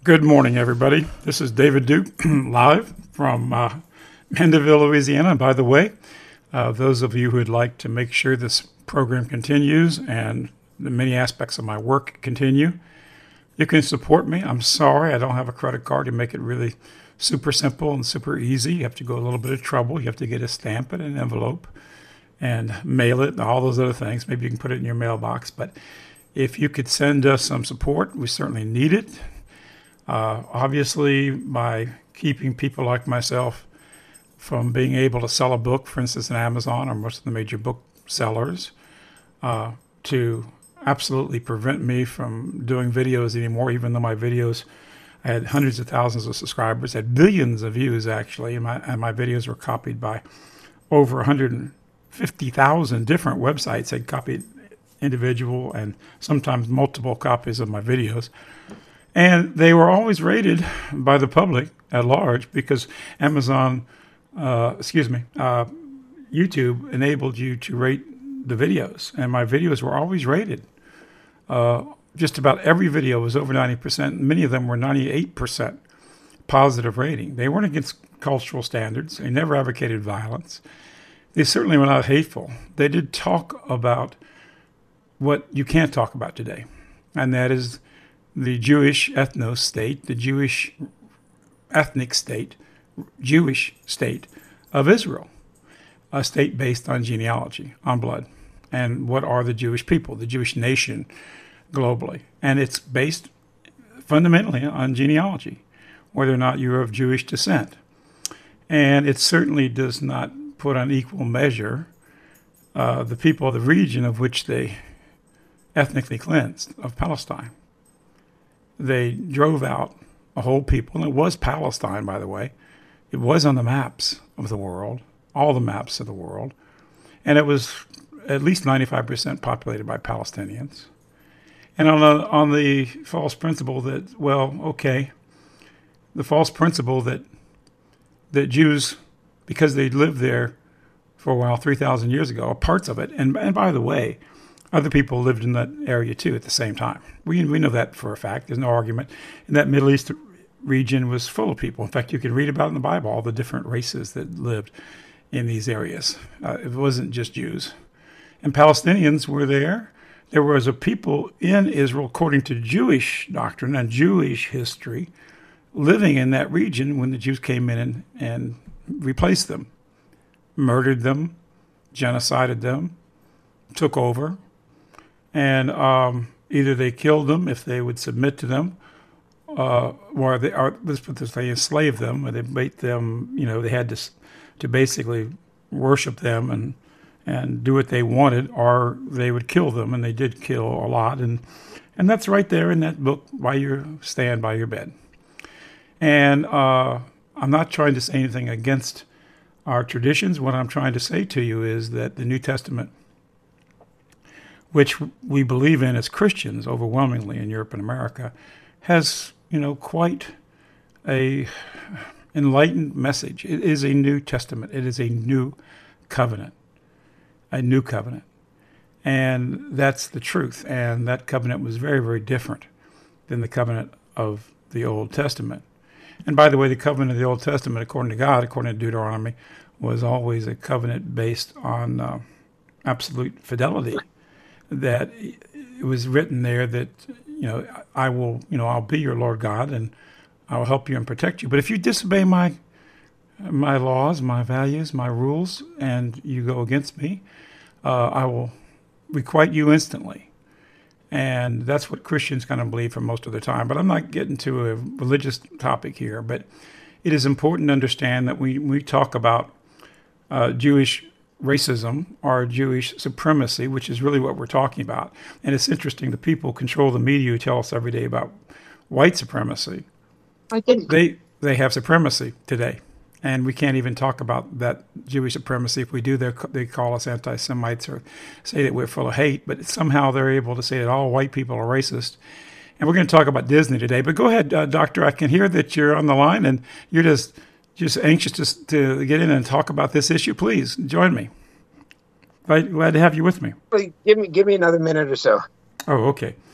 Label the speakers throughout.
Speaker 1: Good morning, everybody. This is David Duke, live from Mandeville, Louisiana. And by the way, those of you who would like to make sure this program continues and the many aspects of my work continue, you can support me. I'm sorry I don't have a credit card to make it really super simple and super easy. You have to go a little bit of trouble. You have to get a stamp and an envelope and mail it and all those other things. Maybe you can put it in your mailbox. But if you could send us some support, we certainly need it. Obviously, by keeping people like myself from being able to sell a book, for instance, on Amazon or most of the major booksellers, to absolutely prevent me from doing videos anymore, even though my videos, I had hundreds of thousands of subscribers, had billions of views actually, and my videos were copied by over 150,000 different websites had copied individual and sometimes multiple copies of my videos. And they were always rated by the public at large because YouTube enabled you to rate the videos. And my videos were always rated. Just about every video was over 90%. Many of them were 98% positive rating. They weren't against cultural standards. They never advocated violence. They certainly were not hateful. They did talk about what you can't talk about today, and that is the Jewish ethnos state, the Jewish ethnic state, Jewish state of Israel, a state based on genealogy, on blood. And what are the Jewish people, the Jewish nation globally? And it's based fundamentally on genealogy, whether or not you're of Jewish descent. And it certainly does not put on equal measure the people of the region of which they ethnically cleansed, of Palestine. They drove out a whole people, and it was Palestine, by the way. It was on the maps of the world, all the maps of the world, and it was at least 95% populated by Palestinians. And on the false principle that, the false principle that Jews, because they lived there for a while, 3,000 years ago, are parts of it. And by the way, other people lived in that area too at the same time. We know that for a fact. There's no argument. And that Middle East region was full of people. In fact, you can read about in the Bible all the different races that lived in these areas. It wasn't just Jews. And Palestinians were there. There was a people in Israel, according to Jewish doctrine and Jewish history, living in that region when the Jews came in and replaced them, murdered them, genocided them, took over. And either they killed them if they would submit to them, or they enslaved them, or they made them, they had to basically worship them and do what they wanted, or they would kill them, and they did kill a lot. And that's right there in that book, by your bed. And I'm not trying to say anything against our traditions. What I'm trying to say to you is that the New Testament, which we believe in as Christians overwhelmingly in Europe and America, has, quite a enlightened message. It is a New Testament. It is a new covenant. And that's the truth. And that covenant was very, very different than the covenant of the Old Testament. And by the way, the covenant of the Old Testament, according to God, according to Deuteronomy, was always a covenant based on absolute fidelity. That it was written there that, I'll be your Lord God and I will help you and protect you. But if you disobey my laws, my values, my rules, and you go against me, I will requite you instantly. And that's what Christians kind of believe for most of the time. But I'm not getting to a religious topic here. But it is important to understand that we talk about Jewish racism or Jewish supremacy, which is really what we're talking about. And it's interesting, the people control the media who tell us every day about white supremacy. They have supremacy today. And we can't even talk about that Jewish supremacy. If we do, they call us anti-Semites or say that we're full of hate. But somehow they're able to say that all white people are racist. And we're going to talk about Disney today. But go ahead, Doctor. I can hear that you're on the line and you're just anxious to get in and talk about this issue. Please join me. Glad to have you with me.
Speaker 2: Give me another minute or so.
Speaker 1: Oh, okay.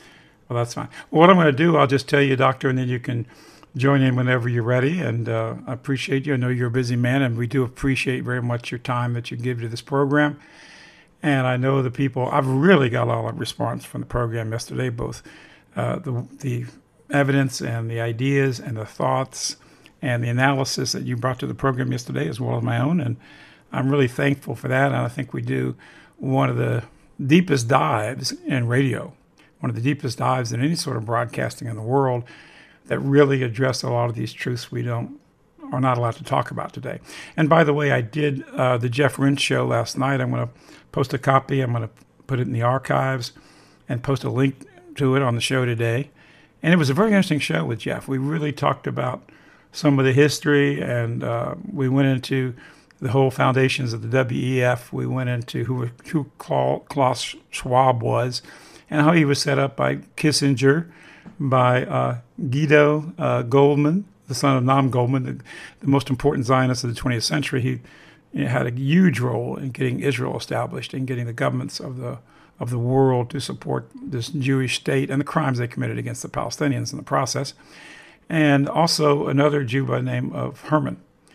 Speaker 1: Well, that's fine. Well, what I'm going to do, I'll just tell you, Doctor, and then you can join in whenever you're ready. And I appreciate you. I know you're a busy man, and we do appreciate very much your time that you give to this program. And I know the people, I've really got a lot of response from the program yesterday, both the evidence and the ideas and the thoughts and the analysis that you brought to the program yesterday, as well as my own. And I'm really thankful for that. And I think we do one of the deepest dives in radio, one of the deepest dives in any sort of broadcasting in the world that really address a lot of these truths we are not allowed to talk about today. And by the way, I did the Jeff Rense show last night. I'm going to post a copy. I'm going to put it in the archives and post a link to it on the show today. And it was a very interesting show with Jeff. We really talked about some of the history, and we went into the whole foundations of the WEF. We went into who Klaus Schwab was and how he was set up by Kissinger, by Guido Goldman, the son of Noam Goldman, the most important Zionist of the 20th century. He had a huge role in getting Israel established and getting the governments of the world to support this Jewish state and the crimes they committed against the Palestinians in the process. And also another Jew by the name of Herman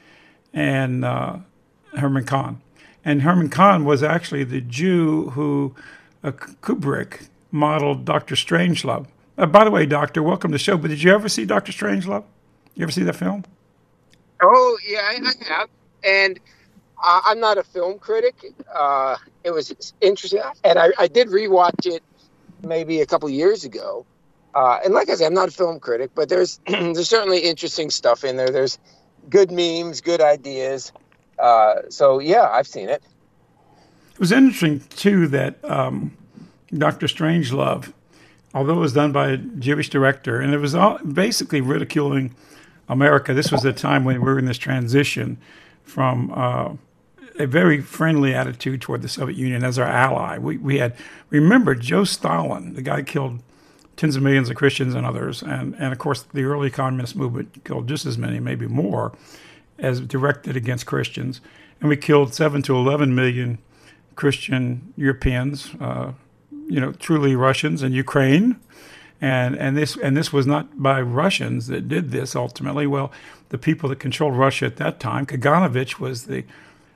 Speaker 1: Kahn. And Herman Kahn was actually the Jew who Kubrick modeled Dr. Strangelove. By the way, Doctor, welcome to the show. But did you ever see Dr. Strangelove? You ever see that film?
Speaker 2: Oh, yeah, I have. And I'm not a film critic. It was interesting. And I did rewatch it maybe a couple years ago. And like I said, I'm not a film critic, but there's certainly interesting stuff in there. There's good memes, good ideas. So, yeah, I've seen it.
Speaker 1: It was interesting, too, that Dr. Strangelove, although it was done by a Jewish director, and it was basically ridiculing America. This was a time when we were in this transition from a very friendly attitude toward the Soviet Union as our ally. We had, remember, Joe Stalin, the guy killed tens of millions of Christians and others, and of course the early communist movement killed just as many, maybe more, as directed against Christians. And we killed 7 to 11 million Christian Europeans, truly Russians in Ukraine. And this was not by Russians that did this ultimately. Well, the people that controlled Russia at that time, Kaganovich was the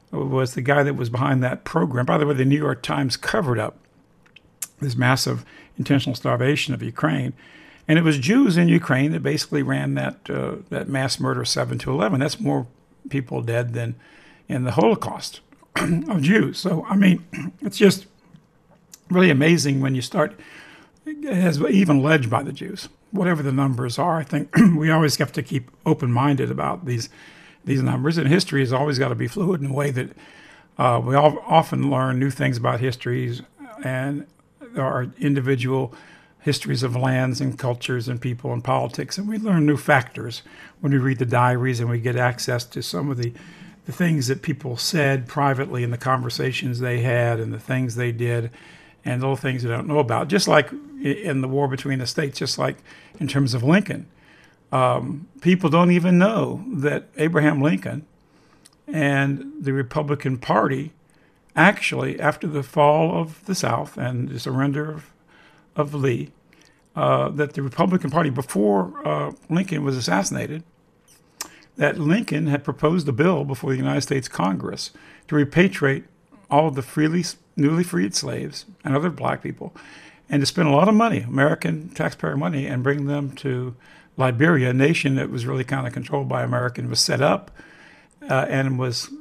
Speaker 1: guy that was behind that program. By the way, the New York Times covered up this massive intentional starvation of Ukraine, and it was Jews in Ukraine that basically ran that mass murder 7 to 11. That's more people dead than in the Holocaust of Jews. So I mean, it's just really amazing when you start. As even alleged by the Jews, whatever the numbers are. I think we always have to keep open-minded about these numbers, and history has always got to be fluid in a way that we often learn new things about histories, and there are individual histories of lands and cultures and people and politics, and we learn new factors when we read the diaries and we get access to some of the things that people said privately in the conversations they had and the things they did, and little things they don't know about. Just like in the war between the states, just like in terms of Lincoln. People don't even know that Abraham Lincoln and the Republican Party actually, after the fall of the South and the surrender of Lee, that the Republican Party, before Lincoln was assassinated, that Lincoln had proposed a bill before the United States Congress to repatriate all of the newly freed slaves and other black people, and to spend a lot of money, American taxpayer money, and bring them to Liberia, a nation that was really kind of controlled by America and was set up and was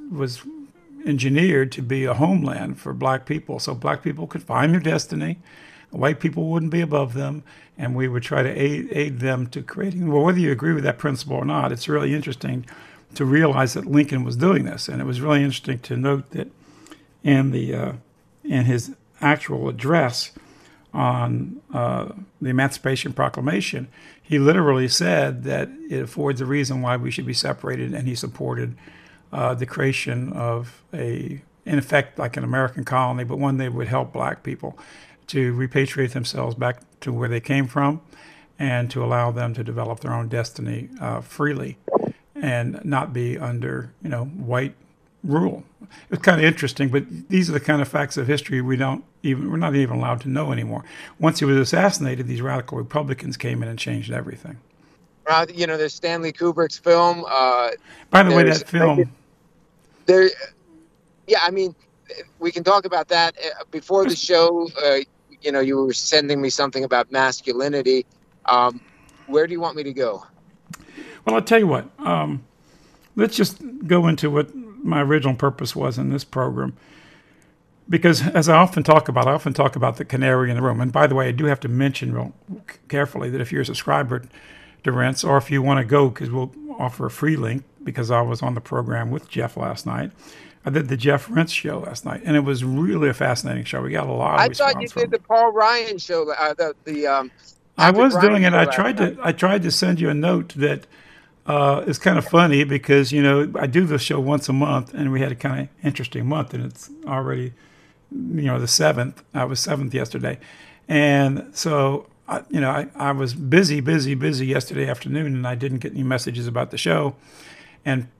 Speaker 1: engineered to be a homeland for black people, so black people could find their destiny, white people wouldn't be above them, and we would try to aid them to creating. Well, whether you agree with that principle or not, it's really interesting to realize that Lincoln was doing this, and it was really interesting to note that in his actual address on the Emancipation Proclamation, he literally said that it affords a reason why we should be separated, and he supported the creation of in effect, like an American colony, but one that would help black people to repatriate themselves back to where they came from and to allow them to develop their own destiny freely and not be under, white rule. It's kind of interesting, but these are the kind of facts of history we're not even allowed to know anymore. Once he was assassinated, these radical Republicans came in and changed everything.
Speaker 2: There's Stanley Kubrick's film.
Speaker 1: By the way, that film.
Speaker 2: There, yeah, I mean, we can talk about that before the show. You were sending me something about masculinity. Where do you want me to go?
Speaker 1: Well, I'll tell you what. Let's just go into what my original purpose was in this program. Because as I often talk about the canary in the room. And by the way, I do have to mention real carefully that if you're a subscriber to Rense, or if you want to go, because we'll offer a free link, because I was on the program with Jeff last night. I did the Jeff Rense show last night, and it was really a fascinating show. We got a lot of response.
Speaker 2: I thought you did the Paul Ryan show.
Speaker 1: I was doing it. I tried to send you a note that it's kind of funny because I do the show once a month, and we had a kind of interesting month, and it's already the 7th. I was 7th yesterday, and so I was busy yesterday afternoon, and I didn't get any messages about the show. And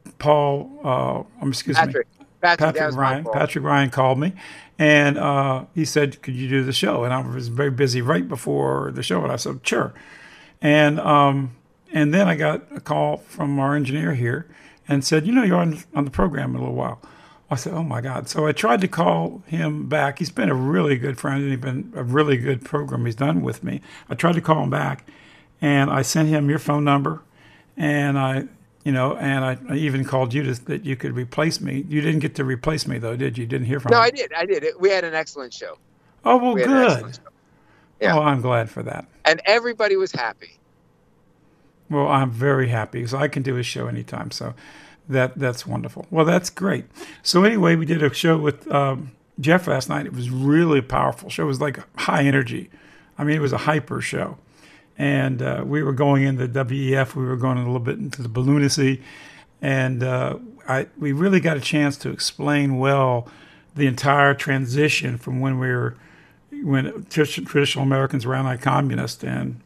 Speaker 1: Patrick Ryan called me, and he said, "Could you do the show?" And I was very busy right before the show, and I said, "Sure." And then I got a call from our engineer here, and said, "You're on the program in a little while." I said, "Oh my God!" So I tried to call him back. He's been a really good friend, and he's been a really good program he's done with me. I tried to call him back, and I sent him your phone number, and I even called you that you could replace me. You didn't get to replace me, though, did you? Didn't hear from me?
Speaker 2: No, I did. We had an excellent show.
Speaker 1: Oh, well, good. Yeah. Oh, I'm glad for that.
Speaker 2: And everybody was happy.
Speaker 1: Well, I'm very happy because I can do a show anytime. So that's wonderful. Well, that's great. So anyway, we did a show with Jeff last night. It was really a powerful show. It was like high energy. I mean, it was a hyper show. And we were going into WEF. We were going a little bit into the balloonacy. And we really got a chance to explain well the entire transition from when traditional Americans were anti-communist and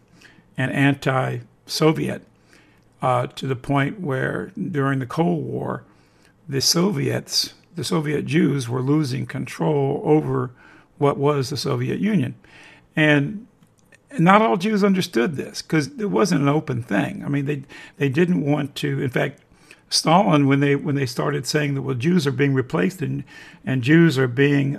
Speaker 1: anti-Soviet to the point where during the Cold War, the Soviet Jews were losing control over what was the Soviet Union. And not all Jews understood this because it wasn't an open thing. I mean, they didn't want to. In fact, Stalin, when they started saying that Jews are being replaced and Jews are being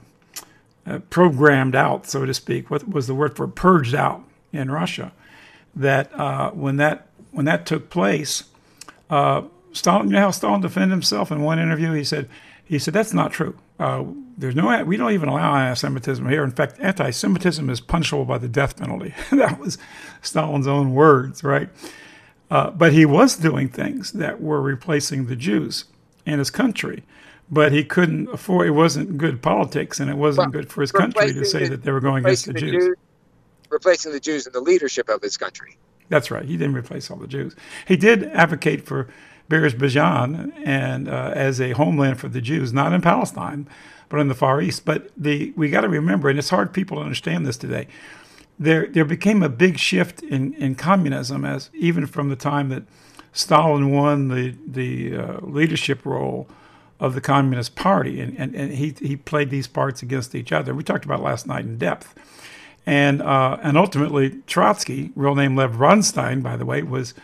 Speaker 1: programmed out, so to speak, what was the word for purged out in Russia? That when that took place, Stalin, how Stalin defended himself in one interview? He said that's not true. We don't even allow anti-Semitism here. In fact, anti-Semitism is punishable by the death penalty. That was Stalin's own words, right? But he was doing things that were replacing the Jews in his country. But he couldn't afford. It wasn't good politics, and it wasn't good for his country to say that they were going against the Jews.
Speaker 2: Replacing the Jews in the leadership of his country.
Speaker 1: That's right. He didn't replace all the Jews. He did advocate for Azerbaijan and as a homeland for the Jews, not in Palestine, but in the Far East. But we got to remember, and it's hard for people to understand this today. There became a big shift in communism, as even from the time that Stalin won the leadership role of the Communist Party, and he played these parts against each other. We talked about it last night in depth. And ultimately, Trotsky, real name Lev Bronstein, by the way, was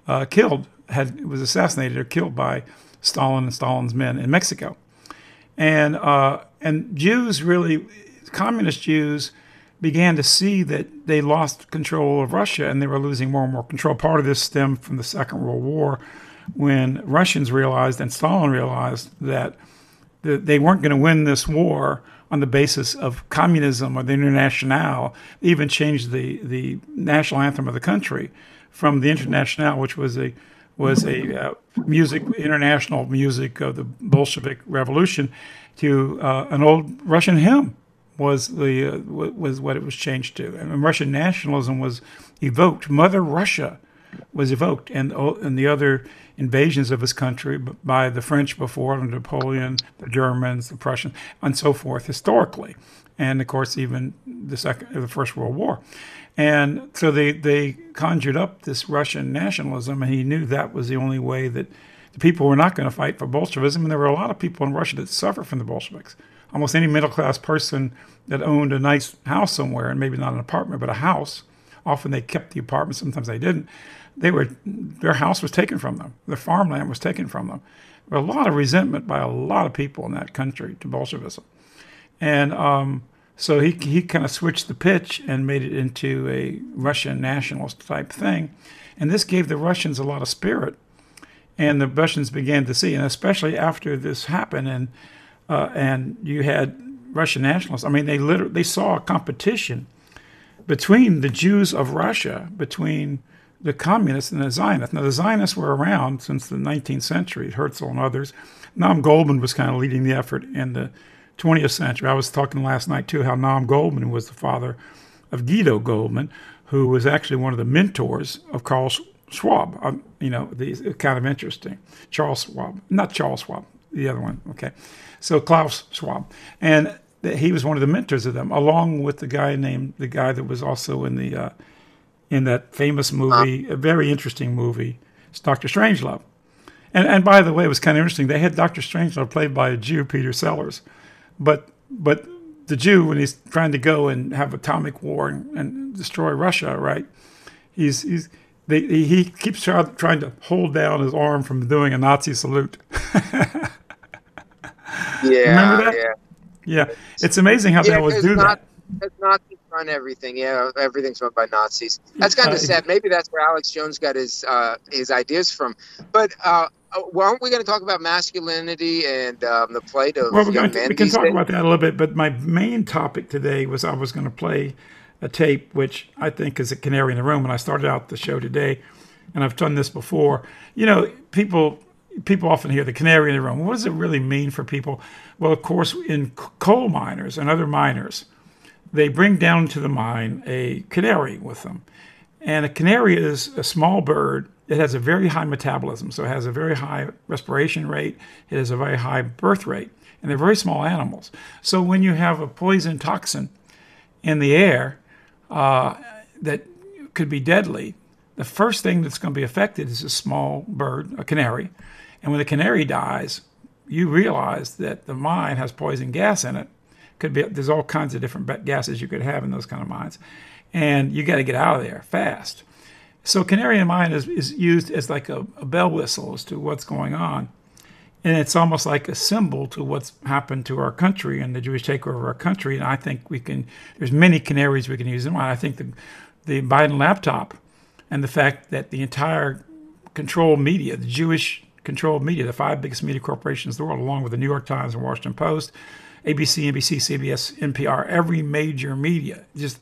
Speaker 1: was assassinated or killed by Stalin and Stalin's men in Mexico. And Jews, really, communist Jews, began to see that they lost control of Russia and they were losing more and more control. Part of this stemmed from the Second World War, when Russians realized and Stalin realized that they weren't going to win this war on the basis of communism or the Internationale. They even changed the national anthem of the country from the Internationale, which was a international music of the Bolshevik Revolution, to an old Russian hymn was what it was changed to. And Russian nationalism was evoked. Mother Russia was evoked, and the other invasions of his country by the French before, Napoleon, the Germans, the Prussians, and so forth historically, and of course even the First World War. And so they conjured up this Russian nationalism, and he knew that was the only way that the people were not going to fight for Bolshevism, and there were a lot of people in Russia that suffered from the Bolsheviks. Almost any middle-class person that owned a nice house somewhere, and maybe not an apartment, but a house, often they kept the apartment, sometimes they didn't, their house was taken from them. Their farmland was taken from them. There was a lot of resentment by a lot of people in that country to Bolshevism. And so he kind of switched the pitch and made it into a Russian nationalist type thing. And this gave the Russians a lot of spirit. And the Russians began to see, and especially after this happened, and you had Russian nationalists. I mean, they saw a competition between the Jews of Russia, between the communists and the Zionists. Now, the Zionists were around since the 19th century, Herzl and others. Noam Goldman was kind of leading the effort in the 20th century. I was talking last night, too, how Noam Goldman was the father of Guido Goldman, who was actually one of the mentors of Karl Schwab. Kind of interesting. Charles Schwab. Not Charles Schwab, the other one. Okay. So Klaus Schwab. And he was one of the mentors of them, along with the guy that was also in that famous movie, a very interesting movie, it's Dr. Strangelove. And by the way, it was kind of interesting. They had Dr. Strangelove played by a Jew, Peter Sellers. But the Jew, when he's trying to go and have atomic war and destroy Russia, right? He keeps trying to hold down his arm from doing a Nazi salute. Remember that? Yeah. It's amazing how they always do that.
Speaker 2: Nazis run everything. Yeah, everything's run by Nazis. That's kind of sad. Maybe that's where Alex Jones got his ideas from. But aren't we going to talk about masculinity and the plight of young men?
Speaker 1: We can talk about that a little bit. But my main topic today was I was going to play a tape, which I think is a canary in the room. When I started out the show today, and I've done this before, people often hear the canary in the room. What does it really mean for people? Well, of course, in coal miners and other miners, they bring down to the mine a canary with them. And a canary is a small bird. It has a very high metabolism, so it has a very high respiration rate. It has a very high birth rate. And they're very small animals. So when you have a poison toxin in the air that could be deadly, the first thing that's going to be affected is a small bird, a canary. And when the canary dies, you realize that the mine has poison gas in it. There's all kinds of different gases you could have in those kind of mines. And you got to get out of there fast. So canary in the mine is used as like a bell whistle as to what's going on. And it's almost like a symbol to what's happened to our country and the Jewish takeover of our country. And I think there's many canaries we can use in mine. I think the Biden laptop and the fact that the entire controlled media, the Jewish controlled media, the 5 biggest media corporations in the world, along with the New York Times and Washington Post, ABC, NBC, CBS, NPR, every major media,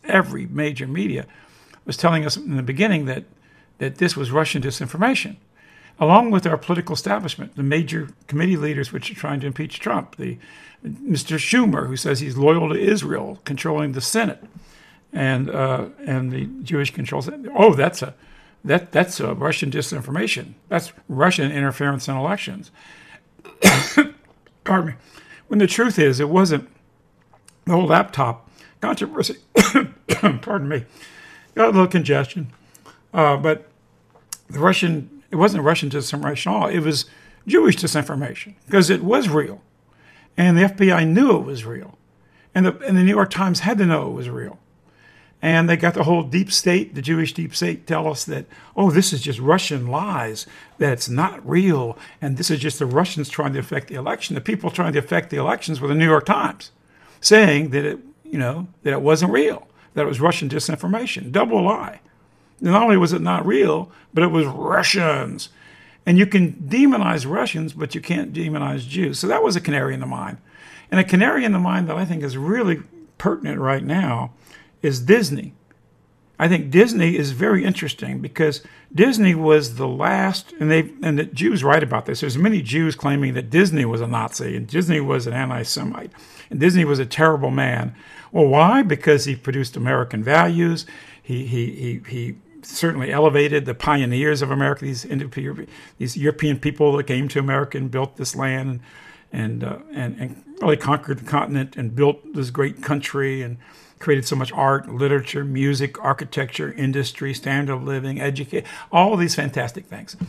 Speaker 1: was telling us in the beginning that this was Russian disinformation, along with our political establishment, the major committee leaders which are trying to impeach Trump, Mr. Schumer, who says he's loyal to Israel, controlling the Senate, and the Jewish controls. Oh, that's a Russian disinformation. That's Russian interference in elections. Pardon me. When the truth is, it wasn't the whole laptop controversy. Pardon me. Got a little congestion. But it wasn't Russian disinformation at all. It was Jewish disinformation because it was real. And the FBI knew it was real. And the New York Times had to know it was real. And they got the whole deep state, the Jewish deep state, tell us that, this is just Russian lies, that it's not real, and this is just the Russians trying to affect the election. The people trying to affect the elections were the New York Times, saying that it wasn't real, that it was Russian disinformation. Double lie. And not only was it not real, but it was Russians. And you can demonize Russians, but you can't demonize Jews. So that was a canary in the mine. And a canary in the mine that I think is really pertinent right now is Disney. I think Disney is very interesting because Disney was the last, and the Jews write about this. There's many Jews claiming that Disney was a Nazi and Disney was an anti-Semite and Disney was a terrible man. Well, why? Because he produced American values. He certainly elevated the pioneers of America, these European people that came to America and built this land and really conquered the continent and built this great country and created so much art, literature, music, architecture, industry, standard of living, education, all of these fantastic things.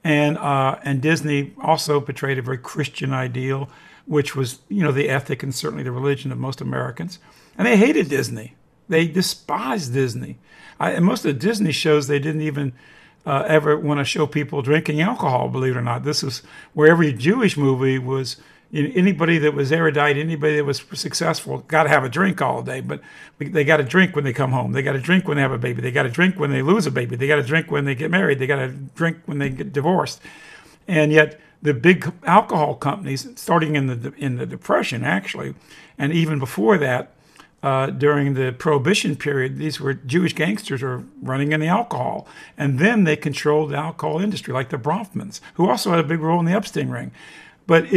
Speaker 1: And Disney also portrayed a very Christian ideal, which was, the ethic and certainly the religion of most Americans. And they hated Disney. They despised Disney. And most of the Disney shows, they didn't even ever want to show people drinking alcohol, believe it or not. This is where every Jewish movie was, anybody that was erudite, anybody that was successful, got to have a drink all day. But they got to drink when they come home. They got to drink when they have a baby. They got to drink when they lose a baby. They got to drink when they get married. They got to drink when they get divorced. And yet the big alcohol companies, starting in the Depression, actually, and even before that, during the Prohibition period, these were Jewish gangsters were running in the alcohol. And then they controlled the alcohol industry, like the Bronfmans, who also had a big role in the Epstein ring. But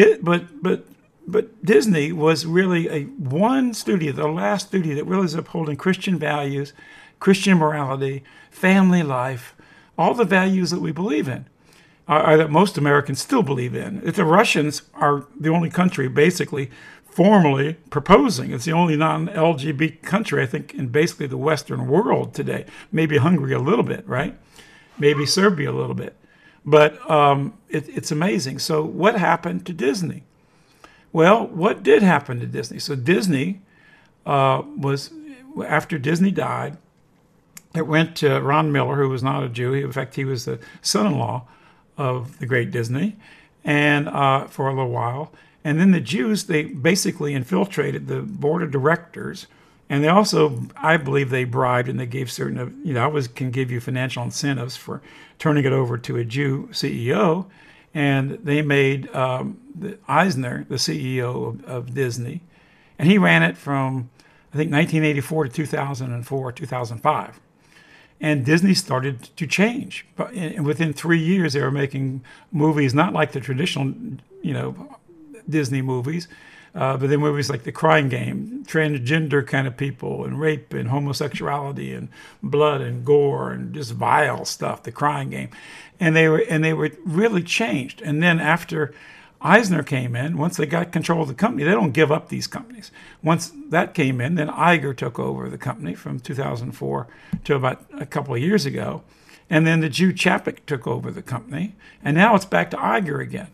Speaker 1: Disney was really one studio, the last studio that really is upholding Christian values, Christian morality, family life, all the values that we believe in, are that most Americans still believe in. The Russians are the only country basically formally proposing. It's the only non-LGBT country, I think, in basically the Western world today. Maybe Hungary a little bit, right? Maybe Serbia a little bit. But it's amazing. So what happened to Disney? Well, what did happen to Disney? So Disney was, after Disney died, it went to Ron Miller, who was not a Jew. In fact, he was the son-in-law of the great Disney, and for a little while. And then the Jews, they basically infiltrated the board of directors. And they also, I believe, they bribed and they gave certain, I can give you financial incentives for turning it over to a Jew CEO. And they made Eisner the CEO of Disney. And he ran it from, I think, 1984 to 2004, 2005. And Disney started to change. But within 3 years, they were making movies not like the traditional, Disney movies, but then movies like The Crying Game, transgender kind of people, and rape and homosexuality and blood and gore and just vile stuff. The Crying Game, and they were really changed. And then after Eisner came in, once they got control of the company, they don't give up these companies. Once that came in, then Iger took over the company from 2004 to about a couple of years ago, and then the Jew Chapek took over the company, and now it's back to Iger again.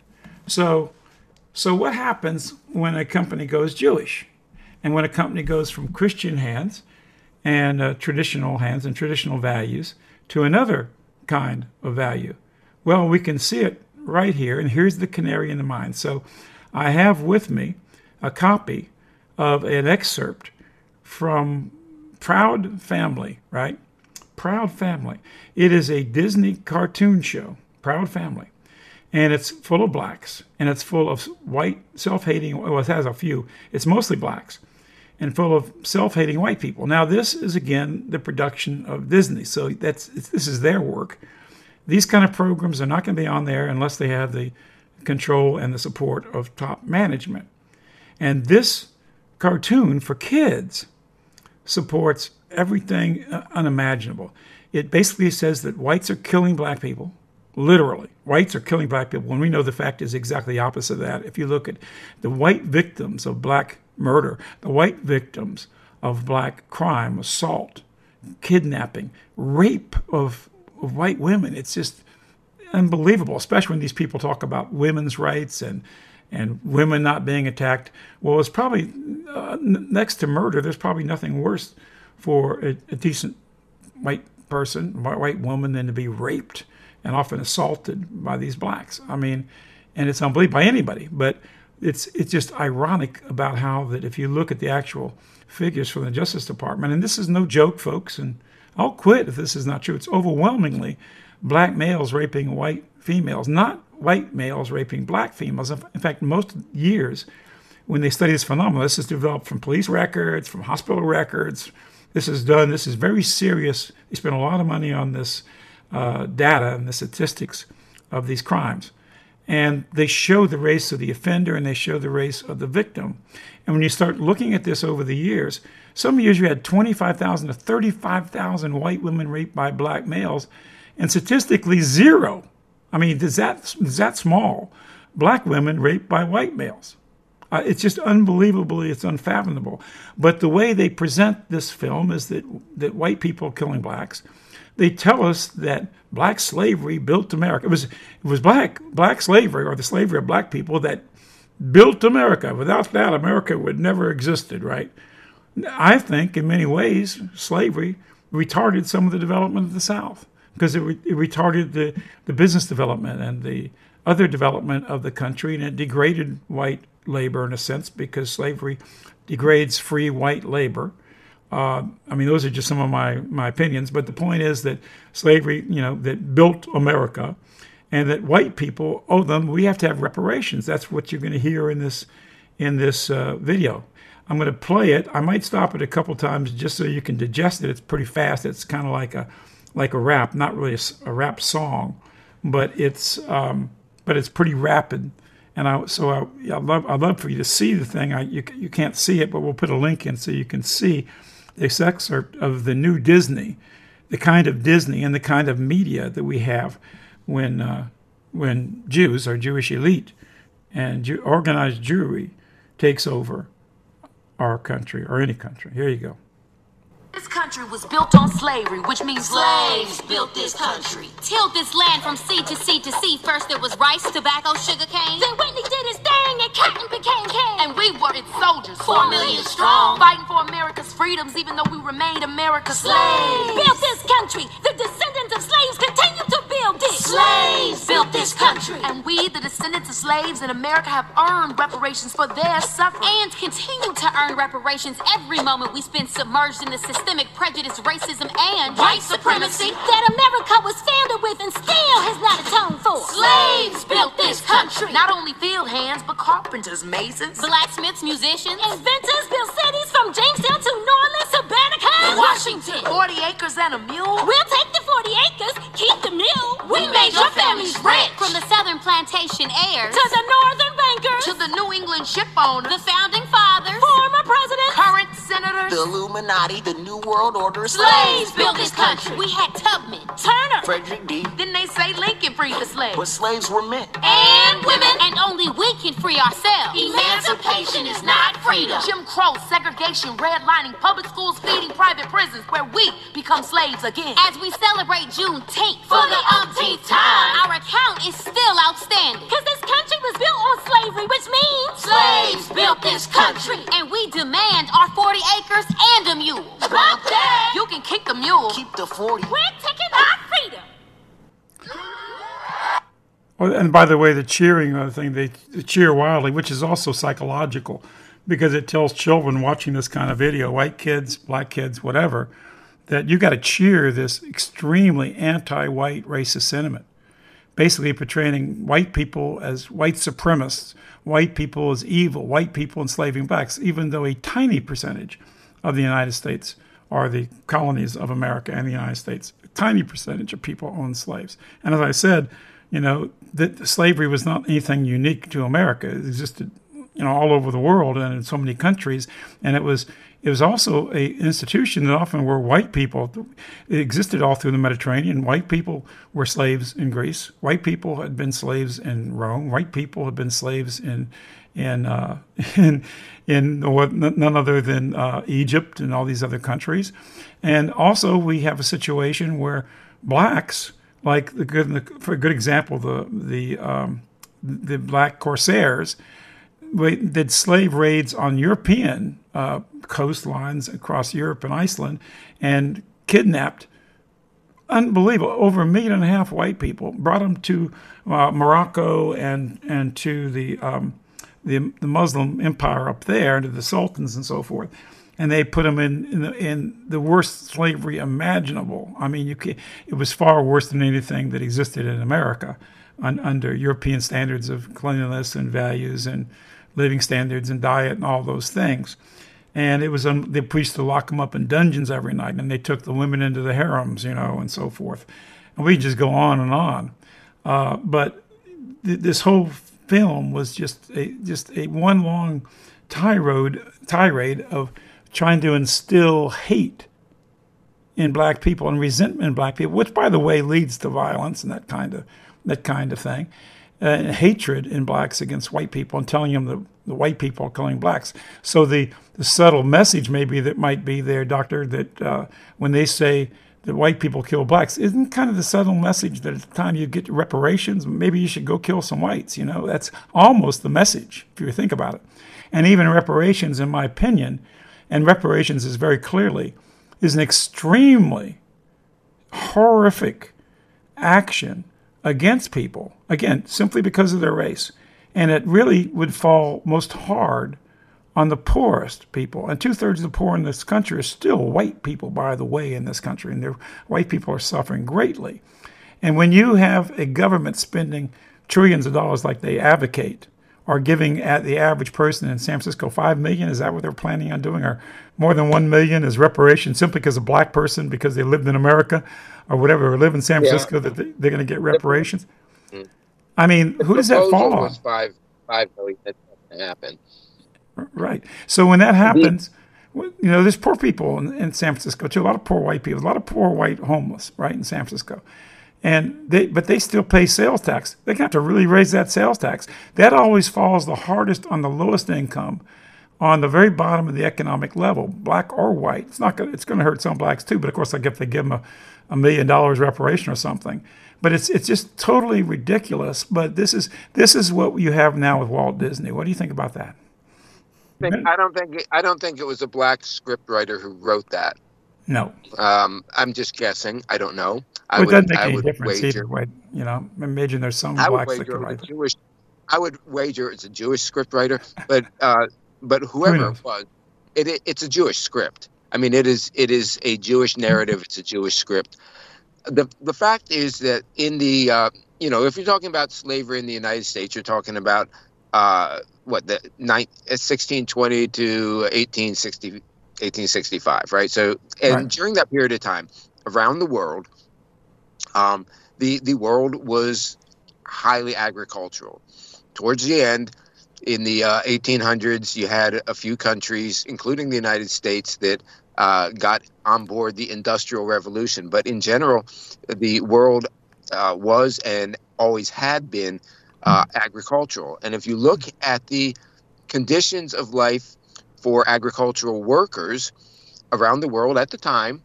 Speaker 1: So what happens when a company goes Jewish, and when a company goes from Christian hands and traditional hands and traditional values to another kind of value? Well, we can see it right here, and here's the canary in the mine. So I have with me a copy of an excerpt from Proud Family, right? Proud Family. It is a Disney cartoon show, Proud Family. And it's full of blacks, and it's full of white, self-hating, well, it has a few, it's mostly blacks, and full of self-hating white people. Now, this is, again, the production of Disney, so this is their work. These kind of programs are not going to be on there unless they have the control and the support of top management. And this cartoon for kids supports everything unimaginable. It basically says that whites are killing black people. Literally, whites are killing black people, when we know the fact is exactly the opposite of that. If you look at the white victims of black murder, the white victims of black crime, assault, kidnapping, rape of white women, it's just unbelievable, especially when these people talk about women's rights and women not being attacked. Well, it's probably, next to murder, there's probably nothing worse for a decent white person, white woman, than to be raped and often assaulted by these blacks. I mean, and it's unbelievable by anybody, but it's just ironic about how that if you look at the actual figures from the Justice Department, and this is no joke, folks, and I'll quit if this is not true, it's overwhelmingly black males raping white females, not white males raping black females. In fact, most years when they study this phenomenon, this is developed from police records, from hospital records. This is very serious. They spend a lot of money on this data and the statistics of these crimes. And they show the race of the offender and they show the race of the victim. And when you start looking at this over the years, some years you had 25,000 to 35,000 white women raped by black males, and statistically zero. I mean, is that small? Black women raped by white males. It's just unbelievably, it's unfathomable. But the way they present this film is that white people are killing blacks. They tell us that black slavery built America. It was black slavery, or the slavery of black people, that built America. Without that, America would never existed, right? I think in many ways slavery retarded some of the development of the South, because it retarded the business development and the other development of the country, and it degraded white labor in a sense, because slavery degrades free white labor. I mean, those are just some of my opinions, but the point is that slavery, that built America, and that white people owe them. We have to have reparations. That's what you're going to hear in this video. I'm going to play it. I might stop it a couple times just so you can digest it. It's pretty fast. It's kind of like a rap, not really a rap song, but it's pretty rapid. And I'd love for you to see the thing. You can't see it, but we'll put a link in so you can see this excerpt of the new Disney, the kind of Disney and the kind of media that we have when Jews, or Jewish elite, and organized Jewry takes over our country, or any country. Here you go.
Speaker 3: This country was built on slavery, which means slaves built this country. Tilled this land from sea to sea to sea. First there was rice, tobacco, sugar cane. Then Whitney did his thing and cotton became king. And we were its soldiers, 4 million strong, fighting for America's freedoms, even though we remained America's slaves. Built this country. The descendants of slaves continue to build it. Slaves built this country. And we, the descendants of slaves in America, have earned reparations for their suffering, and continue to earn reparations every moment we spend submerged in the systemic prejudice, racism, and white supremacy that America was founded with and still has not atoned for. Slaves built this country. Not only field hands, but carpenters, masons, blacksmiths, musicians, inventors built cities from Jamestown to New Orleans to Banneker, Washington. 40 acres and a mule. We'll take the 40 acres, keep the mule. We made your families rich. From the southern plantation heirs to the northern bankers to the New England ship owners, the founding fathers, former presidents, current senators, the Illuminati, the New World Order. Slaves built this country. We had Tubman, Turner, Frederick D. Then they say Lincoln freed the slaves, but slaves were men and women, and only we can free ourselves. Emancipation is not freedom. Jim Crow, segregation, redlining, public schools feeding private prisons, where we become slaves again. As we celebrate Juneteenth for the umpteenth time, our account is still outstanding, because this country was built on slavery, which means slaves built this country. And we demand our 40 acres and a mule. Bump that! You can kick the mule, keep the 40. We're taking our freedom.
Speaker 1: Oh, and by the way, the cheering thing, they cheer wildly, which is also psychological, because it tells children watching this kind of video, white kids, black kids, whatever, that you got to cheer this extremely anti-white racist sentiment, basically portraying white people as white supremacists, white people as evil, white people enslaving blacks, even though a tiny percentage of the United States are the colonies of America and the United States. A tiny percentage of people own slaves. And as I said, that slavery was not anything unique to America. It existed, all over the world and in so many countries. And it was also an institution that often were white people. It existed all through the Mediterranean. White people were slaves in Greece. White people had been slaves in Rome. White people had been slaves in none other than Egypt and all these other countries. And also we have a situation where blacks, like for a good example, the black corsairs, did slave raids on European coastlines across Europe and Iceland, and kidnapped, unbelievable, over 1.5 million white people, brought them to Morocco and to the Muslim empire up there, to the sultans and so forth. And they put them in the worst slavery imaginable. I mean, it was far worse than anything that existed in America under European standards of cleanliness and values and living standards and diet and all those things. And it was they used to lock them up in dungeons every night, and they took the women into the harems, and so forth. And we just go on and on. But this whole film was just a one long tirade of trying to instill hate in black people and resentment in black people, which, by the way, leads to violence and that kind of thing. Hatred in blacks against white people, and telling them the white people are killing blacks. So the subtle message maybe that might be there, Doctor, that when they say that white people kill blacks, isn't kind of the subtle message that at the time you get reparations, maybe you should go kill some whites? You know, that's almost the message if you think about it. And even reparations, in my opinion, and reparations is very clearly, is an extremely horrific action against people, again, simply because of their race. And it really would fall most hard on the poorest people. And 2/3 of the poor in this country are still white people, by the way, in this country. And white people are suffering greatly. And when you have a government spending trillions of dollars like they advocate, or giving at the average person in San Francisco $5 million, is that what they're planning on doing? Or more than $1 million as reparations simply because a black person, because they lived in America or whatever, or live in San Francisco, that they're going to get reparations? I mean, who does that fall on?
Speaker 2: Was $5 million. That doesn't happen.
Speaker 1: Right. So when that happens, there's poor people in San Francisco too. A lot of poor white people, a lot of poor white homeless, right, in San Francisco. But they still pay sales tax. They're going to have to really raise that sales tax. That always falls the hardest on the lowest income, on the very bottom of the economic level, black or white. It's going to hurt some blacks too. But of course, like if they give them $1 million reparation or something. But it's just totally ridiculous. But this is what you have now with Walt Disney. What do you think about that?
Speaker 2: I don't think it was a black scriptwriter who wrote that.
Speaker 1: No.
Speaker 2: I'm just guessing. I don't know.
Speaker 1: It doesn't make any difference either way. Imagine there's some blacks that could write it.
Speaker 2: I would wager it's a Jewish scriptwriter, but whoever it was, it's a Jewish script. I mean, it is a Jewish narrative. It's a Jewish script. The fact is that in the if you're talking about slavery in the United States, you're talking about the 1620 to 1865, right? So, and during that period of time, around the world, the world was highly agricultural. Towards the end, in the 1800s, you had a few countries, including the United States, that got on board the Industrial Revolution. But in general, the world was and always had been agricultural. And if you look at the conditions of life for agricultural workers around the world at the time,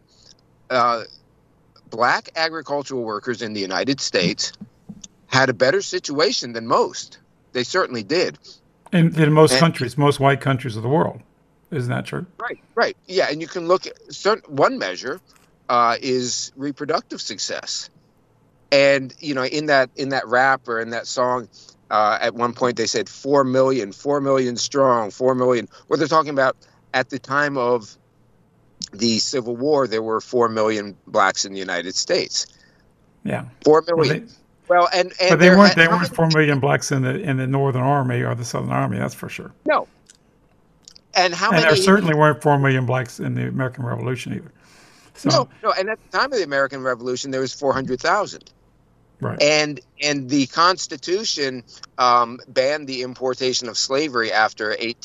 Speaker 2: black agricultural workers in the United States had a better situation than most. They certainly did.
Speaker 1: And in most countries, most white countries of the world. Isn't that true?
Speaker 2: Right. Yeah, and you can look at one measure is reproductive success. And, in that rap or in that song, at one point they said 4 million strong, 4 million. What they're talking about at the time of the Civil War, there were 4 million blacks in the United States.
Speaker 1: Yeah.
Speaker 2: 4 million. And
Speaker 1: but they weren't 4 million blacks in the Northern Army or the Southern Army, that's for sure.
Speaker 2: No. And
Speaker 1: there certainly weren't 4 million blacks in the American Revolution either.
Speaker 2: So, no. And at the time of the American Revolution, there was 400,000.
Speaker 1: Right.
Speaker 2: And the Constitution banned the importation of slavery after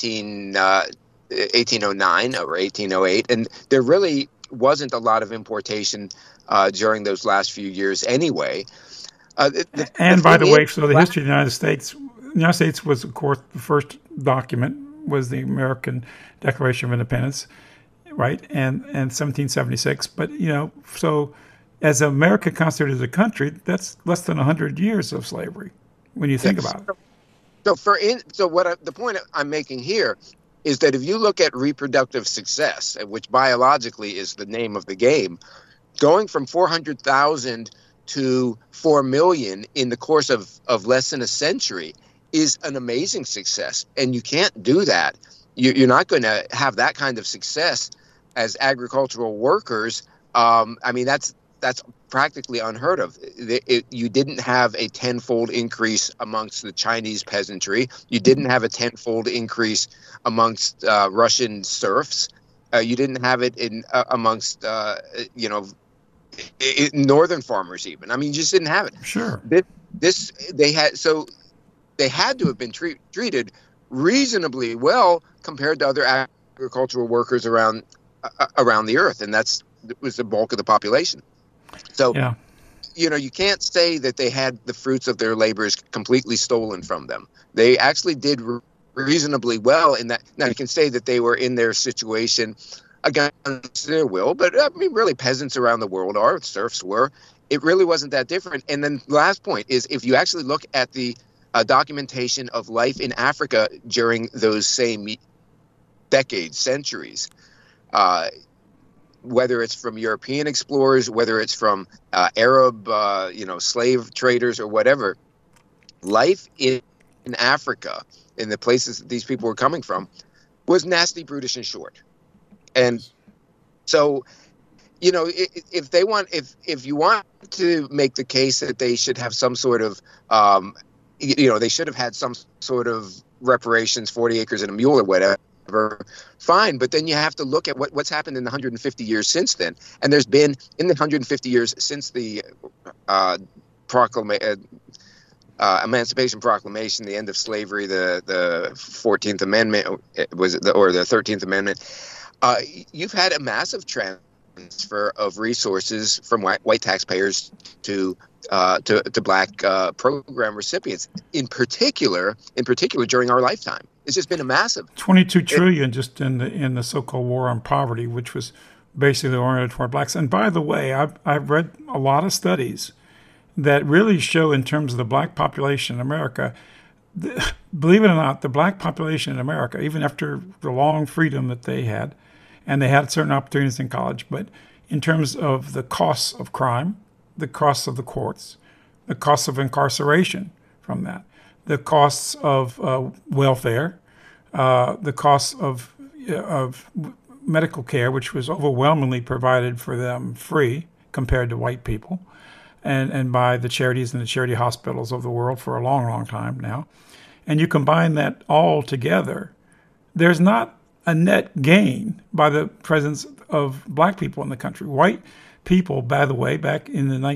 Speaker 2: 1809 or 1808, and there really wasn't a lot of importation during those last few years anyway.
Speaker 1: By the way, so the history of the United States was, of course, the first document was the American Declaration of Independence, right, and 1776. But so as America constituted as a country, that's less than 100 years of slavery when you think about it.
Speaker 2: The point I'm making here is that if you look at reproductive success, which biologically is the name of the game, going from 400,000 to 4 million in the course of less than a century is an amazing success. And you can't do that. You're not going to have that kind of success as agricultural workers. That's practically unheard of. You didn't have a tenfold increase amongst the Chinese peasantry. You didn't have a tenfold increase amongst Russian serfs. You didn't have it amongst northern farmers even. I mean, you just didn't have it.
Speaker 1: Sure.
Speaker 2: They had to have been treated reasonably well compared to other agricultural workers around the earth, and that was the bulk of the population. So, you can't say that they had the fruits of their labors completely stolen from them. They actually did reasonably well in that. Now, you can say that they were in their situation against their will. But I mean, really, peasants around the world are, serfs were. It really wasn't that different. And then the last point is, if you actually look at the documentation of life in Africa during those same decades, centuries, whether it's from European explorers, whether it's from Arab, slave traders or whatever, life in Africa, in the places that these people were coming from, was nasty, brutish, and short. And so, if you want to make the case that they should have some sort of, they should have had some sort of reparations, 40 acres and a mule or whatever, fine. But then you have to look at what's happened in the 150 years since then. And there's been, in the 150 years since the Emancipation Proclamation, the end of slavery, the 14th Amendment, or the 13th Amendment, you've had a massive transfer of resources from white taxpayers to black program recipients. In particular during our lifetime, it's just been a massive
Speaker 1: 22 trillion just in the so-called war on poverty, which was basically oriented toward blacks. And by the way, I've read a lot of studies that really show, in terms of the black population in America, believe it or not, the black population in America, even after the long freedom that they had, and they had certain opportunities in college, but in terms of the costs of crime, the costs of the courts, the costs of incarceration from that, the costs of welfare, the costs of medical care, which was overwhelmingly provided for them free compared to white people, and by the charities and the charity hospitals of the world for a long, long time now. And you combine that all together, there's not a net gain by the presence of black people in the country. White people, by the way, back in the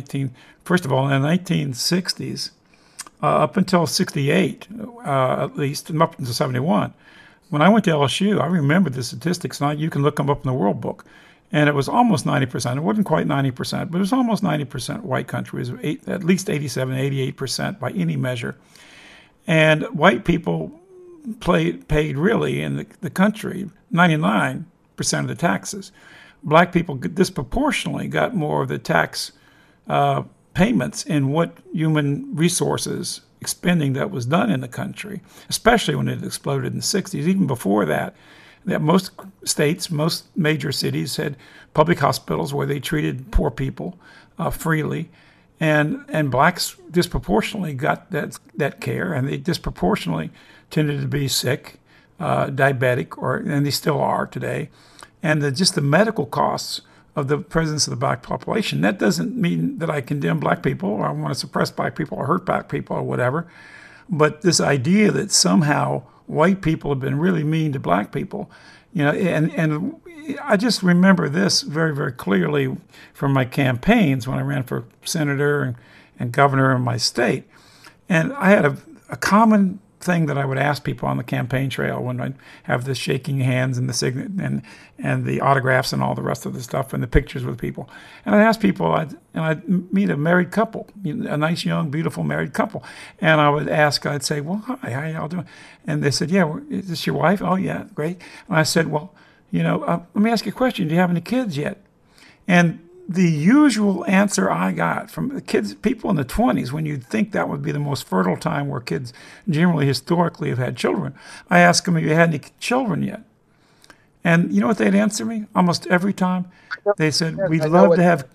Speaker 1: 1960s, up until 68, at least, and up until 71, when I went to LSU, I remember the statistics. Now you can look them up in the World Book. And it was almost 90%. It wasn't quite 90%, but it was almost 90% white country. It was at least 87, 88% by any measure. And white people paid really in the country 99% of the taxes. Black people disproportionately got more of the tax payments in what human resources expending that was done in the country, especially when it exploded in the 60s. Even before that most states, most major cities had public hospitals where they treated poor people freely, and blacks disproportionately got that care, and they disproportionately tended to be sick, diabetic, and they still are today. And just the medical costs of the presence of the black population. That doesn't mean that I condemn black people or I want to suppress black people or hurt black people or whatever, but this idea that somehow white people have been really mean to black people, and I just remember this very, very clearly from my campaigns when I ran for senator and governor in my state. And I had a common thing that I would ask people on the campaign trail when I have the shaking hands and the and the autographs and all the rest of the stuff and the pictures with people. And I'd ask people, I'd meet a married couple, a nice, young, beautiful married couple. And I'd say, well, hi, how y'all doing? And they said, yeah, is this your wife? Oh, yeah, great. And I said, well, let me ask you a question. Do you have any kids yet? And the usual answer I got from the people in the 20s, when you'd think that would be the most fertile time where kids generally historically have had children, I asked them, have you had any children yet? And you know what they'd answer me? Almost every time, they said, we'd love to have...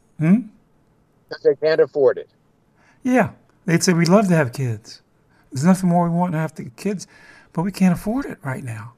Speaker 2: Because they can't afford it.
Speaker 1: Yeah. They'd say, we'd love to have kids. There's nothing more we want to have to kids, but we can't afford it right now.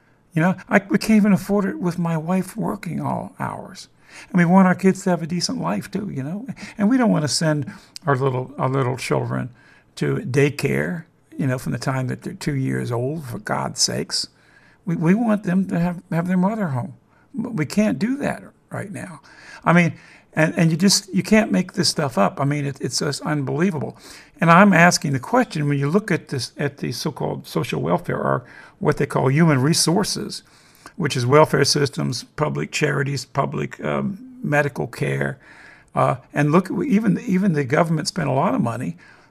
Speaker 1: We can't even afford it with my wife working all hours. And we want our kids to have a decent life too, And we don't want to send our little children to daycare, from the time that they're 2 years old, for God's sakes. We want them to have their mother home. But we can't do that right now. I mean, and you can't make this stuff up. I mean, it's just unbelievable. And I'm asking the question, when you look at the so-called social welfare, or what they call human resources, which is welfare systems, public charities, public medical care, and look, even the government spent a lot of money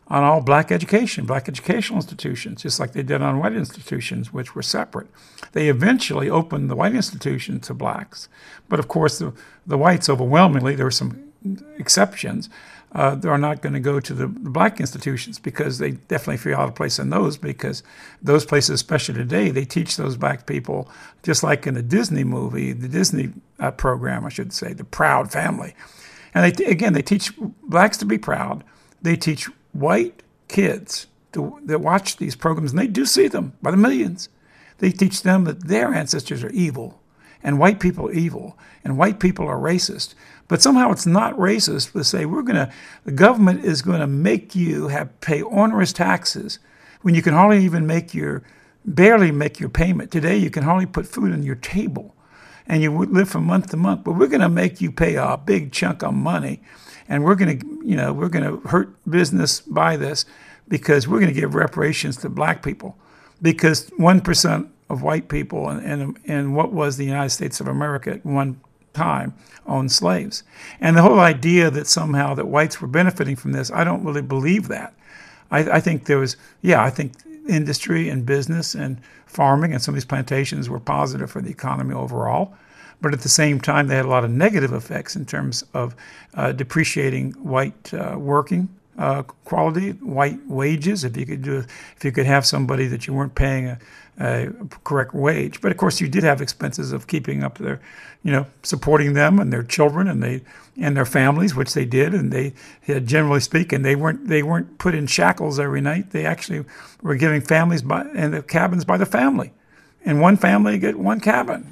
Speaker 1: on all black education, black educational institutions, just like they did on white institutions, which were separate. They eventually opened the white institution to blacks. But of course, the whites overwhelmingly, there were some exceptions, they're not going to go to the black institutions because they definitely feel out of place in those, because those places, especially today, they teach those black people, just like in the Disney movie, the Disney program, I should say, the Proud Family. And they teach blacks to be proud. They teach white kids that watch these programs, and they do see them by the millions. They teach them that their ancestors are evil, and white people are evil, and white people are racist. But somehow it's not racist to say the government is going to make you pay onerous taxes when you can hardly even barely make your payment. Today you can hardly put food on your table, and you would live from month to month. But we're going to make you pay a big chunk of money, and we're going to hurt business by this, because we're going to give reparations to black people, because 1% of white people in what was the United States of America at one time owned slaves. And the whole idea that somehow that whites were benefiting from this, I don't really believe that. I think I think industry and business and farming and some of these plantations were positive for the economy overall. But at the same time, they had a lot of negative effects in terms of depreciating white working quality, white wages. If you could have somebody that you weren't paying a correct wage, but of course you did have expenses of keeping up their, supporting them and their children and their families, which they did, and they had, generally speaking, they weren't put in shackles every night. They actually were giving families and the cabins by the family, and one family get one cabin.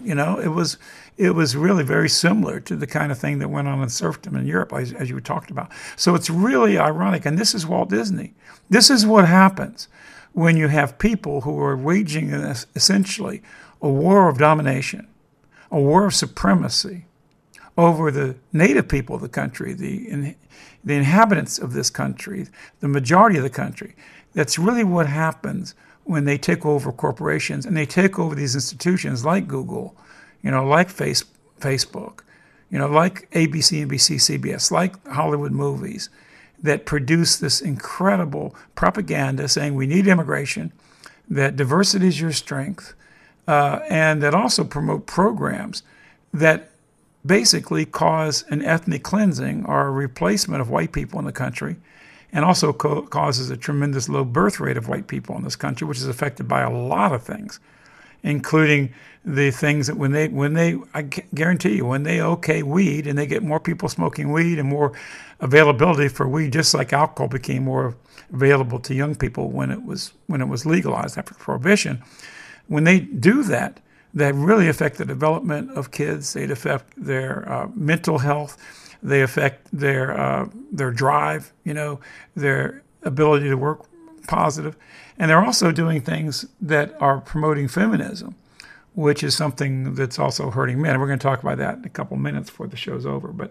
Speaker 1: It was really very similar to the kind of thing that went on in serfdom in Europe, as you talked about. So it's really ironic, and this is Walt Disney. This is what happens when you have people who are waging essentially a war of domination, a war of supremacy over the native people of the country, the inhabitants of this country, the majority of the country. That's really what happens when they take over corporations and they take over these institutions like Google, like Facebook, like ABC, NBC, CBS, like Hollywood movies, that produce this incredible propaganda saying we need immigration, that diversity is your strength, and that also promote programs that basically cause an ethnic cleansing or a replacement of white people in the country, and also causes a tremendous low birth rate of white people in this country, which is affected by a lot of things, including the things that when they I guarantee you, when they okay weed and they get more people smoking weed and more availability for weed, just like alcohol became more available to young people when it was legalized after Prohibition, when they do that, that really affect the development of kids. They affect their mental health. They affect their drive, their ability to work positive. And they're also doing things that are promoting feminism, which is something that's also hurting men. And we're going to talk about that in a couple minutes before the show's over. But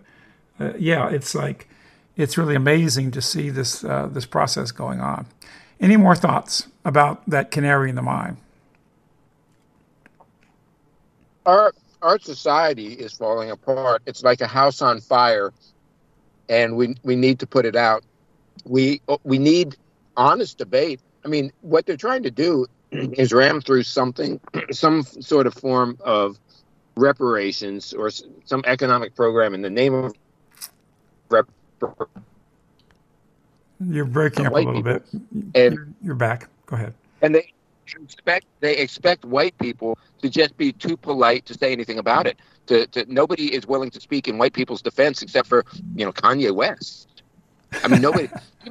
Speaker 1: it's really amazing to see this process going on. Any more thoughts about that canary in the mine?
Speaker 2: Our society is falling apart. It's like a house on fire, and we need to put it out. We need honest debate. I mean, what they're trying to do is ram through some sort of form of reparations or some economic program in the name of
Speaker 1: You're breaking up a little bit.
Speaker 2: And
Speaker 1: you're back. Go ahead.
Speaker 2: And they expect white people to just be too polite to say anything about it. Nobody is willing to speak in white people's defense except for Kanye West. I mean, nobody.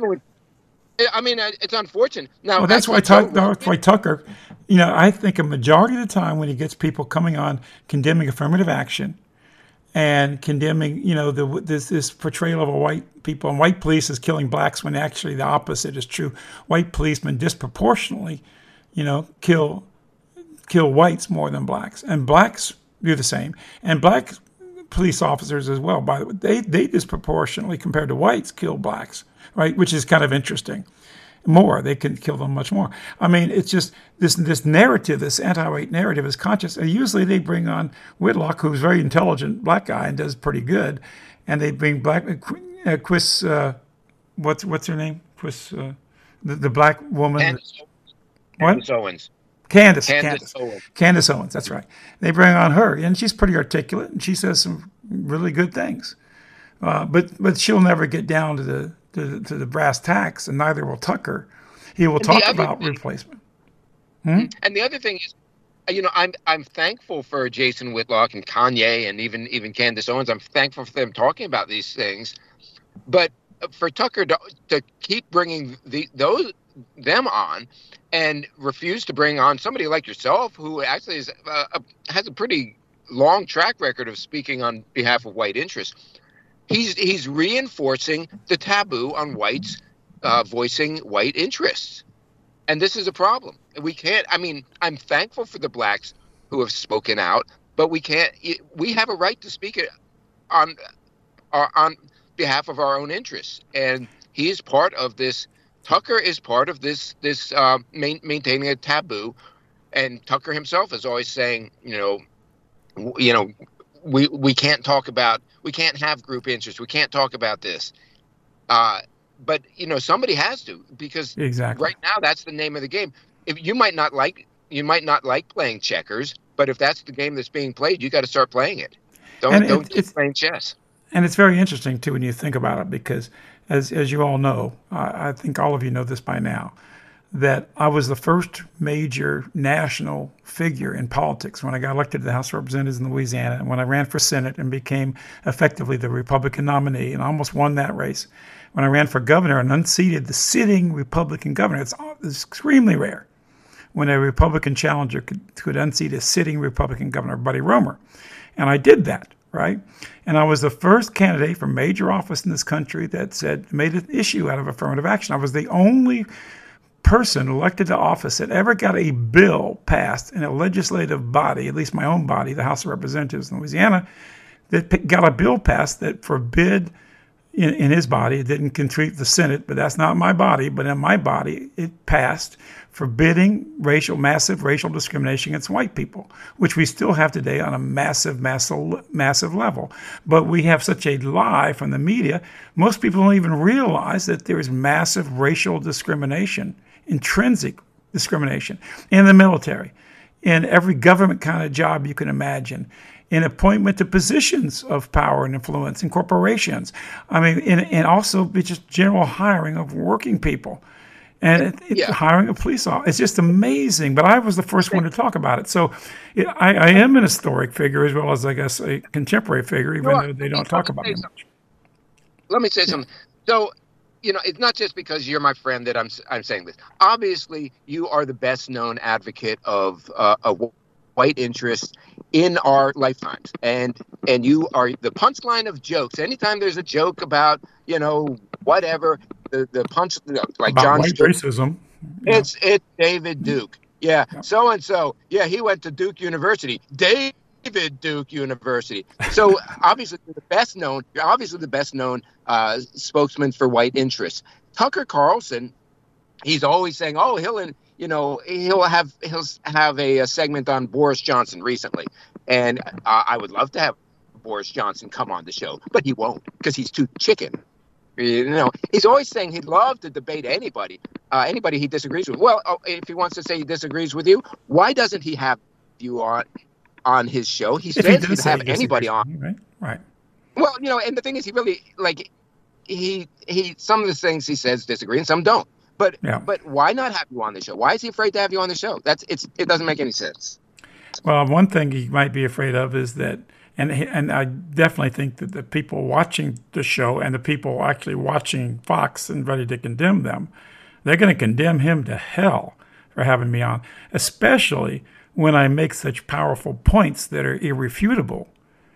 Speaker 2: It's unfortunate. Now,
Speaker 1: well, that's why Tucker. I think a majority of the time when he gets people coming on condemning affirmative action and condemning, this portrayal of a white people and white police is killing blacks when actually the opposite is true. White policemen disproportionately, kill whites more than blacks, and blacks do the same, and black police officers as well. By the way, they disproportionately compared to whites kill blacks, right? Which is kind of interesting. They can kill them much more. I mean, it's just this narrative, this anti-white narrative is conscious. And usually they bring on Whitlock, who's a very intelligent black guy and does pretty good, and they bring what's her name? the black woman.
Speaker 2: Candace,
Speaker 1: What?
Speaker 2: Candace Owens.
Speaker 1: Candace.
Speaker 2: Candace Owens.
Speaker 1: Candace Owens. That's right. They bring on her, and she's pretty articulate, and she says some really good things. But she'll never get down to the brass tacks, and neither will Tucker. He will talk about replacement.
Speaker 2: And the other thing is, I'm thankful for Jason Whitlock and Kanye and even Candace Owens. I'm thankful for them talking about these things, but for Tucker to keep bringing them on and refuse to bring on somebody like yourself, who actually has a pretty long track record of speaking on behalf of white interests, he's reinforcing the taboo on whites voicing white interests. And this is a problem. We can't. I mean, I'm thankful for the blacks who have spoken out, but we can't. We have a right to speak it on behalf of our own interests, and he is part of this. Tucker is part of this maintaining a taboo, and Tucker himself is always saying, we can't talk about, we can't have group interests, we can't talk about this. But somebody has to, because
Speaker 1: exactly
Speaker 2: right now that's the name of the game. If you might not like playing checkers, but if that's the game that's being played, you got to start playing it. Don't keep playing chess.
Speaker 1: And it's very interesting too when you think about it, because as you all know, I think all of you know this by now, that I was the first major national figure in politics when I got elected to the House of Representatives in Louisiana, and when I ran for Senate and became effectively the Republican nominee and almost won that race. When I ran for governor and unseated the sitting Republican governor, it's extremely rare when a Republican challenger could unseat a sitting Republican governor, Buddy Roemer. And I did that, right? And I was the first candidate for major office in this country that made an issue out of affirmative action. I was the only person elected to office that ever got a bill passed in a legislative body, at least my own body, the House of Representatives in Louisiana, that got a bill passed that forbid, in his body, it didn't contribute the Senate, but that's not my body, but in my body, it passed forbidding massive racial discrimination against white people, which we still have today on a massive level. But we have such a lie from the media, most people don't even realize that there is massive racial discrimination, intrinsic discrimination in the military, in every government kind of job you can imagine, in appointment to positions of power and influence in corporations. I mean, and also just general hiring of working people. And hiring a police officer. It's just amazing. But I was the first one to talk about it. So I am an historic figure as well as, I guess, a contemporary figure, even though they don't talk about me much.
Speaker 2: Let me say something. So, it's not just because you're my friend that I'm saying this. Obviously, you are the best known advocate of white interests in our lifetimes, and you are the punchline of jokes. Anytime there's a joke about whatever, the punch, like
Speaker 1: about
Speaker 2: John
Speaker 1: white racism,
Speaker 2: it's David Duke, so and so, he went to Duke University, David Duke University. So obviously you're the best known spokesman for white interests. Tucker Carlson, he's always saying, oh, he'll have a segment on Boris Johnson recently, and I would love to have Boris Johnson come on the show, but he won't because he's too chicken. He's always saying he'd love to debate anybody he disagrees with. Well, if he wants to say he disagrees with you, why doesn't he have you on his show? He says he'd have anybody on.
Speaker 1: Right.
Speaker 2: Well, and the thing is, he really he some of the things he says disagree and some don't. But why not have you on the show? Why is he afraid to have you on the show? It doesn't make any sense.
Speaker 1: Well, one thing he might be afraid of is that, and I definitely think that the people watching the show and the people actually watching Fox and ready to condemn them, they're going to condemn him to hell for having me on, especially when I make such powerful points that are irrefutable.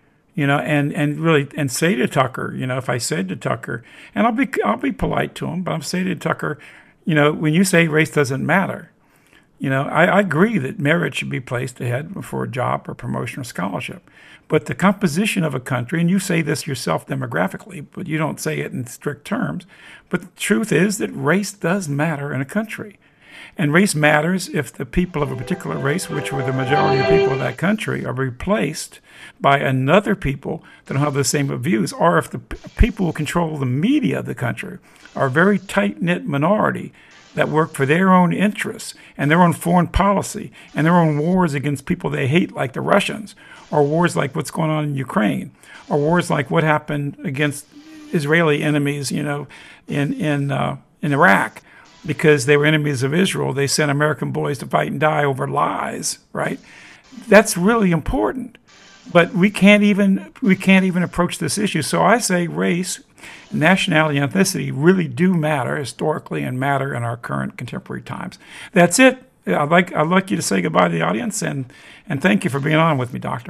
Speaker 1: And really say to Tucker, if I said to Tucker, and I'll be polite to him, but I'm saying to Tucker, when you say race doesn't matter, I agree that merit should be placed ahead for a job or promotion or scholarship. But the composition of a country, and you say this yourself demographically, but you don't say it in strict terms, but the truth is that race does matter in a country. And race matters if the people of a particular race, which were the majority of people of that country, are replaced by another people that don't have the same views, or if the people who control the media of the country are a very tight-knit minority that work for their own interests and their own foreign policy and their own wars against people they hate, like the Russians, or wars like what's going on in Ukraine, or wars like what happened against Israeli enemies, in Iraq. Because they were enemies of Israel, they sent American boys to fight and die over lies, right? That's really important. But we can't even approach this issue. So I say race, nationality, and ethnicity really do matter historically and matter in our current contemporary times. That's it. I'd like you to say goodbye to the audience and thank you for being on with me, Doctor.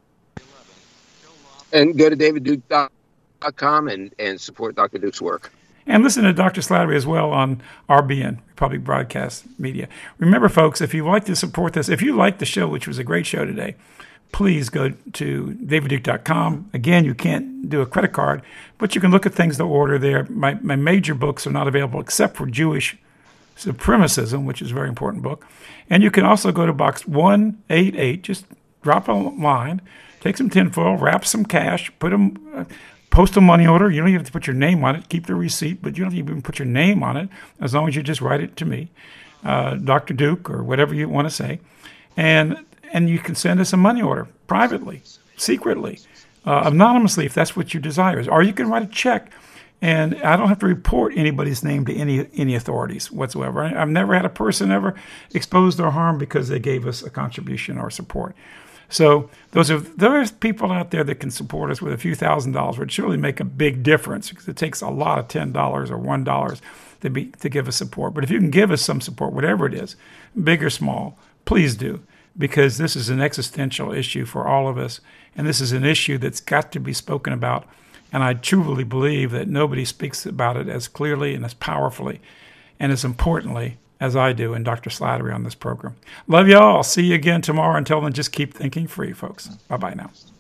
Speaker 2: And go to davidduke.com and support Dr. Duke's work.
Speaker 1: And listen to Dr. Slattery as well on RBN, Republic Broadcast Media. Remember, folks, if you like to support this, if you like the show, which was a great show today, please go to davidduke.com. Again, you can't do a credit card, but you can look at things to order there. My major books are not available except for Jewish Supremacism, which is a very important book. And you can also go to box 188, just drop a line, take some tinfoil, wrap some cash, post a money order. You don't even have to put your name on it. Keep the receipt, but you don't even put your name on it, as long as you just write it to me, Dr. Duke, or whatever you want to say. And you can send us a money order privately, secretly, anonymously, if that's what your desire is. Or you can write a check, and I don't have to report anybody's name to any authorities whatsoever. I've never had a person ever exposed or harmed because they gave us a contribution or support. So there are people out there that can support us with a few $1,000s, which really make a big difference, because it takes a lot of $10 or $1 to give us support. But if you can give us some support, whatever it is, big or small, please do, because this is an existential issue for all of us, and this is an issue that's got to be spoken about. And I truly believe that nobody speaks about it as clearly and as powerfully and as importantly as I do and Dr. Slattery on this program. Love y'all. See you again tomorrow. Until then, just keep thinking free, folks. Bye-bye now.